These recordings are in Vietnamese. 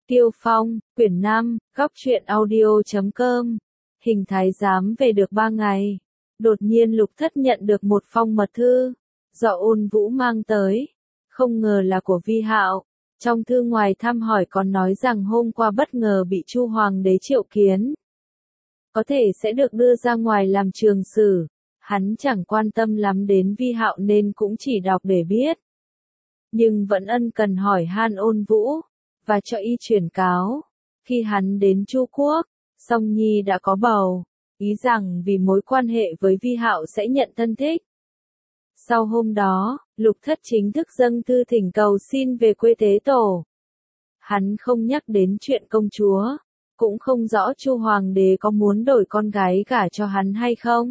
Tiêu Phong, quyển 5, góc truyện audio.com. Hình thái giám về được 3 ngày. Đột nhiên Lục Thất nhận được một phong mật thư, do Ôn Vũ mang tới. Không ngờ là của Vi Hạo. Trong thư ngoài thăm hỏi còn nói rằng hôm qua bất ngờ bị Chu Hoàng đế triệu kiến. Có thể sẽ được đưa ra ngoài làm trường sử. Hắn chẳng quan tâm lắm đến Vi Hạo nên cũng chỉ đọc để biết. Nhưng vẫn ân cần hỏi han Ôn Vũ, và cho y truyền cáo. Khi hắn đến Chu Quốc, Song Nhi đã có bầu, ý rằng vì mối quan hệ với Vi Hạo sẽ nhận thân thích. Sau hôm đó, Lục Thất chính thức dâng thư thỉnh cầu xin về quê tế tổ. Hắn không nhắc đến chuyện công chúa, cũng không rõ Chu Hoàng đế có muốn đổi con gái gả cho hắn hay không.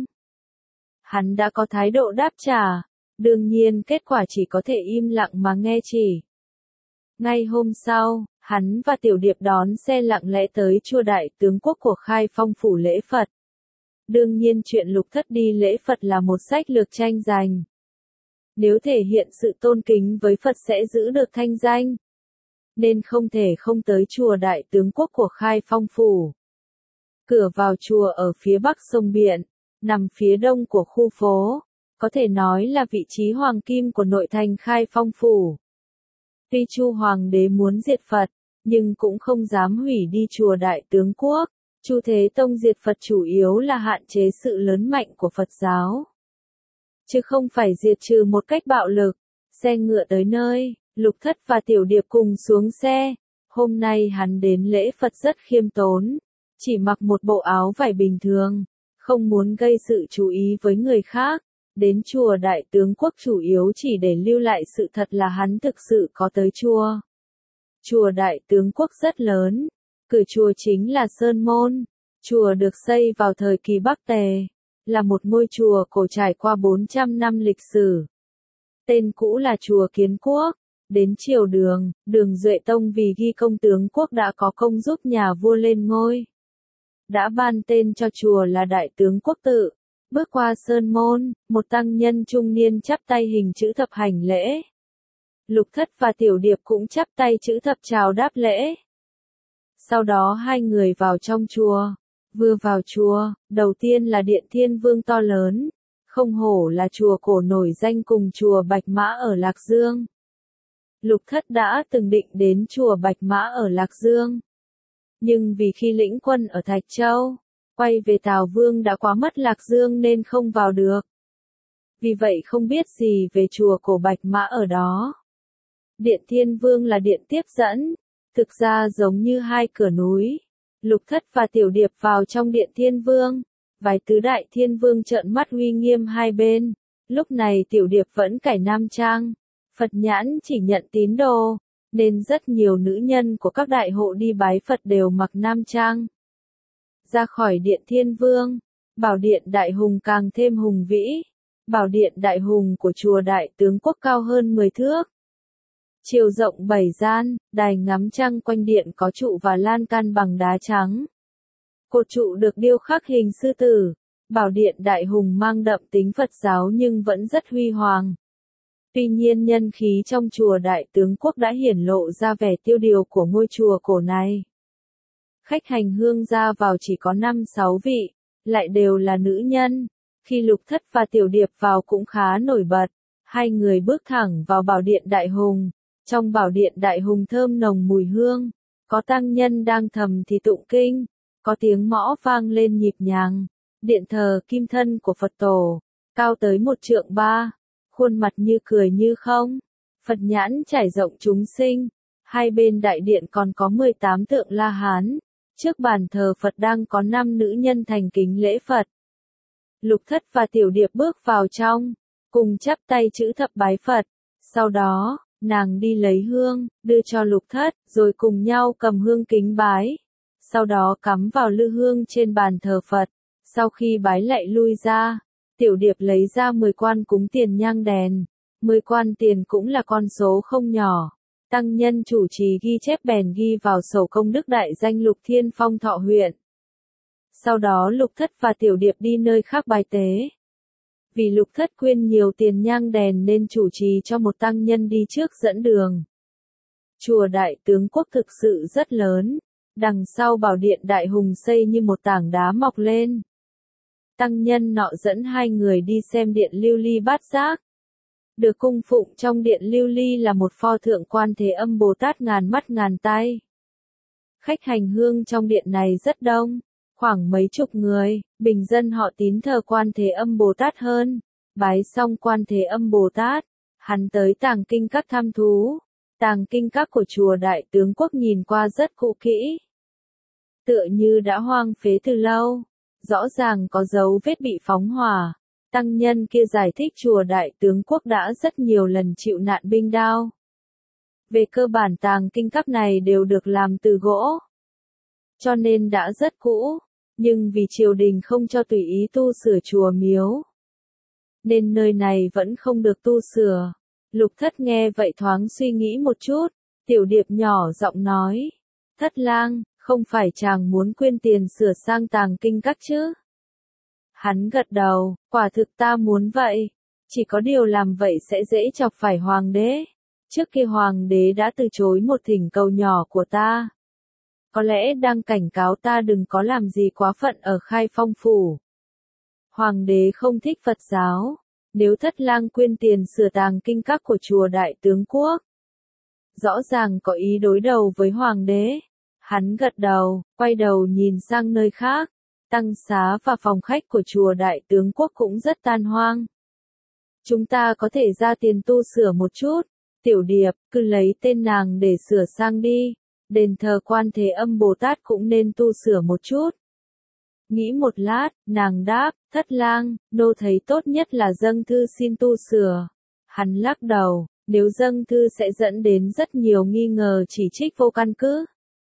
Hắn đã có thái độ đáp trả, đương nhiên kết quả chỉ có thể im lặng mà nghe chỉ. Ngay hôm sau, hắn và Tiểu Điệp đón xe lặng lẽ tới chùa Đại Tướng Quốc của Khai Phong phủ lễ Phật. Đương nhiên chuyện Lục Thất đi lễ Phật là một sách lược tranh giành. Nếu thể hiện sự tôn kính với Phật sẽ giữ được thanh danh, nên không thể không tới chùa Đại Tướng Quốc của Khai Phong phủ. Cửa vào chùa ở phía bắc sông Biện, nằm phía đông của khu phố, có thể nói là vị trí hoàng kim của nội thành Khai Phong phủ. Tuy Chu Hoàng đế muốn diệt Phật, nhưng cũng không dám hủy đi chùa Đại Tướng Quốc. Chu Thế Tông diệt Phật chủ yếu là hạn chế sự lớn mạnh của Phật giáo, chứ không phải diệt trừ một cách bạo lực. Xe ngựa tới nơi, Lục Thất và Tiểu Điệp cùng xuống xe. Hôm nay hắn đến lễ Phật rất khiêm tốn, chỉ mặc một bộ áo vải bình thường, không muốn gây sự chú ý với người khác. Đến chùa Đại Tướng Quốc chủ yếu chỉ để lưu lại sự thật là hắn thực sự có tới chùa. Chùa Đại Tướng Quốc rất lớn, cửa chùa chính là Sơn Môn. Chùa được xây vào thời kỳ Bắc Tề, là một ngôi chùa cổ trải qua 400 năm lịch sử. Tên cũ là chùa Kiến Quốc. Đến triều Đường Duệ Tông vì ghi công tướng quốc đã có công giúp nhà vua lên ngôi, đã ban tên cho chùa là Đại Tướng Quốc tự. Bước qua Sơn Môn, một tăng nhân trung niên chắp tay hình chữ thập hành lễ. Lục Thất và Tiểu Điệp cũng chắp tay chữ thập chào đáp lễ. Sau đó hai người vào trong chùa. Vừa vào chùa, đầu tiên là điện Thiên Vương to lớn. Không hổ là chùa cổ nổi danh cùng chùa Bạch Mã ở Lạc Dương. Lục Thất đã từng định đến chùa Bạch Mã ở Lạc Dương, nhưng vì khi lĩnh quân ở Thạch Châu, quay về Tào Vương đã quá mất Lạc Dương nên không vào được. Vì vậy không biết gì về chùa cổ Bạch Mã ở đó. Điện Thiên Vương là điện tiếp dẫn, thực ra giống như hai cửa núi. Lục Thất và Tiểu Điệp vào trong điện Thiên Vương, vài tứ đại Thiên Vương trợn mắt uy nghiêm hai bên. Lúc này Tiểu Điệp vẫn cải nam trang, Phật nhãn chỉ nhận tín đồ, nên rất nhiều nữ nhân của các đại hộ đi bái Phật đều mặc nam trang. Ra khỏi điện Thiên Vương, bảo điện Đại Hùng càng thêm hùng vĩ. Bảo điện Đại Hùng của chùa Đại Tướng Quốc cao hơn 10 thước. Chiều rộng 7 gian, đài ngắm trăng quanh điện có trụ và lan can bằng đá trắng. Cột trụ được điêu khắc hình sư tử. Bảo điện Đại Hùng mang đậm tính Phật giáo nhưng vẫn rất huy hoàng. Tuy nhiên nhân khí trong chùa Đại Tướng Quốc đã hiển lộ ra vẻ tiêu điều của ngôi chùa cổ này. Khách hành hương ra vào chỉ có 5-6 vị, lại đều là nữ nhân. Khi Lục Thất và Tiểu Điệp vào cũng khá nổi bật. Hai người bước thẳng vào bảo điện Đại Hùng. Trong bảo điện Đại Hùng thơm nồng mùi hương. Có tăng nhân đang thầm thì tụng kinh. Có tiếng mõ vang lên nhịp nhàng. Điện thờ kim thân của Phật tổ, cao tới 1,3 trượng, khuôn mặt như cười như không. Phật nhãn trải rộng chúng sinh. Hai bên đại điện còn có 18 tượng La Hán. Trước bàn thờ Phật đang có 5 nữ nhân thành kính lễ Phật. Lục Thất và Tiểu Điệp bước vào trong, cùng chắp tay chữ thập bái Phật. Sau đó, nàng đi lấy hương, đưa cho Lục Thất, rồi cùng nhau cầm hương kính bái. Sau đó cắm vào lư hương trên bàn thờ Phật. Sau khi bái lạy lui ra, Tiểu Điệp lấy ra 10 quan cúng tiền nhang đèn. 10 quan tiền cũng là con số không nhỏ. Tăng nhân chủ trì ghi chép bèn ghi vào sổ công đức đại danh Lục Thiên Phong Thọ huyện. Sau đó Lục Thất và Tiểu Điệp đi nơi khác bài tế. Vì Lục Thất quyên nhiều tiền nhang đèn nên chủ trì cho một tăng nhân đi trước dẫn đường. Chùa Đại Tướng Quốc thực sự rất lớn, đằng sau bảo điện Đại Hùng xây như một tảng đá mọc lên. Tăng nhân nọ dẫn hai người đi xem điện lưu ly bát giác. Được cung phụng trong điện lưu ly là một pho tượng Quan Thế Âm Bồ Tát ngàn mắt ngàn tay. Khách hành hương trong điện này rất đông, khoảng mấy chục người, bình dân họ tín thờ Quan Thế Âm Bồ Tát hơn. Bái xong Quan Thế Âm Bồ Tát, hắn tới tàng kinh các thăm thú. Tàng kinh các của chùa Đại Tướng Quốc nhìn qua rất cũ kỹ, tựa như đã hoang phế từ lâu, rõ ràng có dấu vết bị phóng hỏa. Tăng nhân kia giải thích chùa Đại Tướng Quốc đã rất nhiều lần chịu nạn binh đao. Về cơ bản tàng kinh các này đều được làm từ gỗ, cho nên đã rất cũ, nhưng vì triều đình không cho tùy ý tu sửa chùa miếu, nên nơi này vẫn không được tu sửa. Lục Thất nghe vậy thoáng suy nghĩ một chút, Tiểu Điệp nhỏ giọng nói, Thất lang, không phải chàng muốn quyên tiền sửa sang tàng kinh các chứ? Hắn gật đầu, quả thực ta muốn vậy, chỉ có điều làm vậy sẽ dễ chọc phải hoàng đế. Trước kia hoàng đế đã từ chối một thỉnh cầu nhỏ của ta. Có lẽ đang cảnh cáo ta đừng có làm gì quá phận ở Khai Phong phủ. Hoàng đế không thích Phật giáo. Nếu Thất lang quyên tiền sửa tàng kinh các của chùa Đại Tướng Quốc, rõ ràng có ý đối đầu với hoàng đế. Hắn gật đầu, quay đầu nhìn sang nơi khác. Tăng xá và phòng khách của chùa Đại Tướng Quốc cũng rất tan hoang. Chúng ta có thể ra tiền tu sửa một chút. Tiểu Điệp, cứ lấy tên nàng để sửa sang đi. Đền thờ Quan Thế Âm Bồ Tát cũng nên tu sửa một chút. Nghĩ một lát, nàng đáp, Thất lang, nô thấy tốt nhất là dâng thư xin tu sửa. Hắn lắc đầu, nếu dâng thư sẽ dẫn đến rất nhiều nghi ngờ chỉ trích vô căn cứ.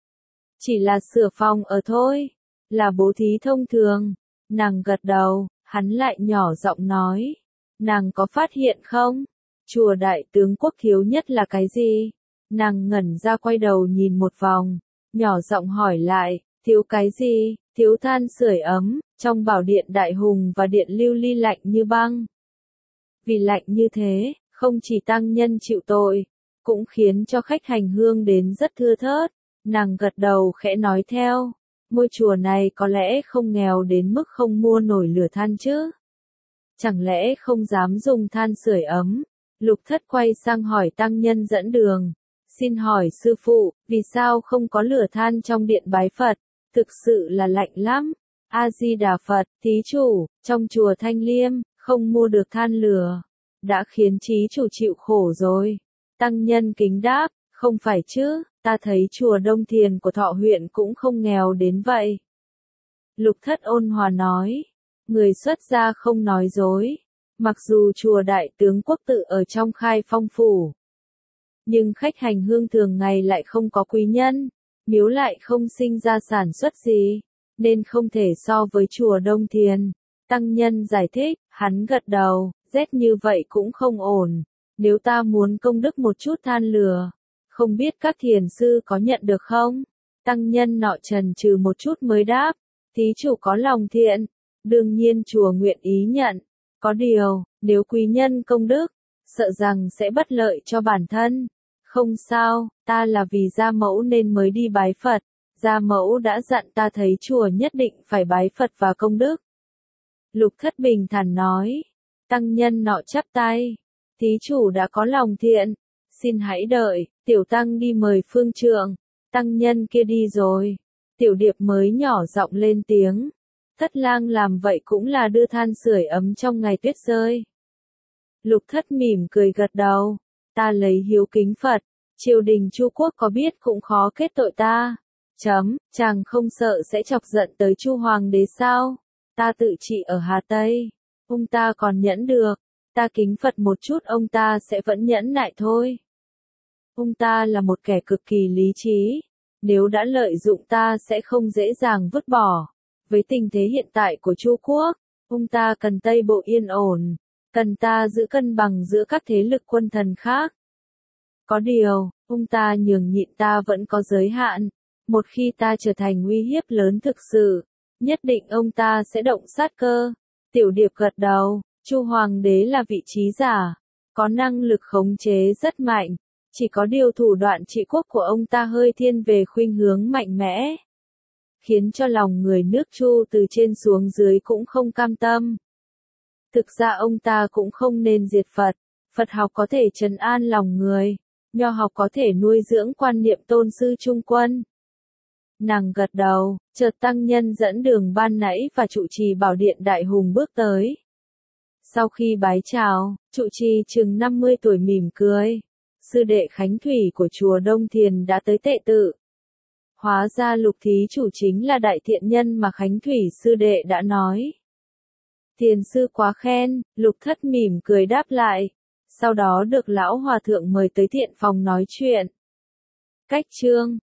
Chỉ là sửa phòng ở thôi, là bố thí thông thường. Nàng gật đầu, hắn lại nhỏ giọng nói, nàng có phát hiện không? Chùa Đại Tướng Quốc thiếu nhất là cái gì? Nàng ngẩn ra quay đầu nhìn một vòng, nhỏ giọng hỏi lại, thiếu cái gì? Thiếu than sưởi ấm, trong bảo điện Đại Hùng và điện lưu ly lạnh như băng. Vì lạnh như thế, không chỉ tăng nhân chịu tội, cũng khiến cho khách hành hương đến rất thưa thớt. Nàng gật đầu khẽ nói theo, ngôi chùa này có lẽ không nghèo đến mức không mua nổi lửa than chứ? Chẳng lẽ không dám dùng than sưởi ấm? Lục Thất quay sang hỏi tăng nhân dẫn đường, xin hỏi sư phụ, vì sao không có lửa than trong điện bái Phật? Thực sự là lạnh lắm. A-di-đà Phật, thí chủ, trong chùa Thanh Liêm, không mua được than lửa, đã khiến thí chủ chịu khổ rồi. Tăng nhân kính đáp, không phải chứ, ta thấy chùa Đông Thiền của Thọ huyện cũng không nghèo đến vậy. Lục Thất ôn hòa nói, người xuất gia không nói dối, mặc dù chùa Đại Tướng Quốc tự ở trong Khai Phong phủ, nhưng khách hành hương thường ngày lại không có quý nhân. Miếu lại không sinh ra sản xuất gì, nên không thể so với chùa Đông Thiền. Tăng nhân giải thích, hắn gật đầu, rét như vậy cũng không ổn. Nếu ta muốn công đức một chút than lửa, không biết các thiền sư có nhận được không? Tăng nhân nọ chần chừ một chút mới đáp, thí chủ có lòng thiện, đương nhiên chùa nguyện ý nhận. Có điều, nếu quý nhân công đức, sợ rằng sẽ bất lợi cho bản thân. Không sao, ta là vì gia mẫu nên mới đi bái Phật. Gia mẫu đã dặn ta thấy chùa nhất định phải bái Phật và công đức. Lục Thất bình thản nói. Tăng nhân nọ chắp tay. Thí chủ đã có lòng thiện. Xin hãy đợi, tiểu tăng đi mời phương trượng. Tăng nhân kia đi rồi. Tiểu Điệp mới nhỏ giọng lên tiếng. Thất lang làm vậy cũng là đưa than sưởi ấm trong ngày tuyết rơi. Lục Thất mỉm cười gật đầu. Ta lấy hiếu kính Phật, triều đình Chu quốc có biết cũng khó kết tội ta. Chàng không sợ sẽ chọc giận tới Chu hoàng đế sao? Ta tự trị ở Hà Tây, ông ta còn nhẫn được, ta kính Phật một chút ông ta sẽ vẫn nhẫn nại thôi. Ông ta là một kẻ cực kỳ lý trí, nếu đã lợi dụng ta sẽ không dễ dàng vứt bỏ. Với tình thế hiện tại của Chu quốc, ông ta cần Tây Bộ yên ổn, cần ta giữ cân bằng giữa các thế lực quân thần khác. Có điều, ông ta nhường nhịn ta vẫn có giới hạn. Một khi ta trở thành uy hiếp lớn thực sự, nhất định ông ta sẽ động sát cơ. Tiểu Điệp gật đầu, Chu hoàng đế là vị trí giả, có năng lực khống chế rất mạnh, Chỉ có điều thủ đoạn trị quốc của ông ta hơi thiên về khuynh hướng mạnh mẽ, khiến cho lòng người nước Chu từ trên xuống dưới cũng không cam tâm. Thực ra ông ta cũng không nên diệt Phật, Phật học có thể trấn an lòng người, Nho học có thể nuôi dưỡng quan niệm tôn sư trung quân. Nàng gật đầu, chợt tăng nhân dẫn đường ban nãy và trụ trì Bảo Điện Đại Hùng bước tới. Sau khi bái chào, trụ trì chừng 50 tuổi mỉm cười. Sư đệ Khánh Thủy của chùa Đông Thiền đã tới tệ tự. Hóa ra Lục thí chủ chính là đại thiện nhân mà Khánh Thủy sư đệ đã nói. Thiền sư quá khen, Lục thất mỉm cười đáp lại. Sau đó được lão hòa thượng mời tới thiện phòng nói chuyện. Cách chương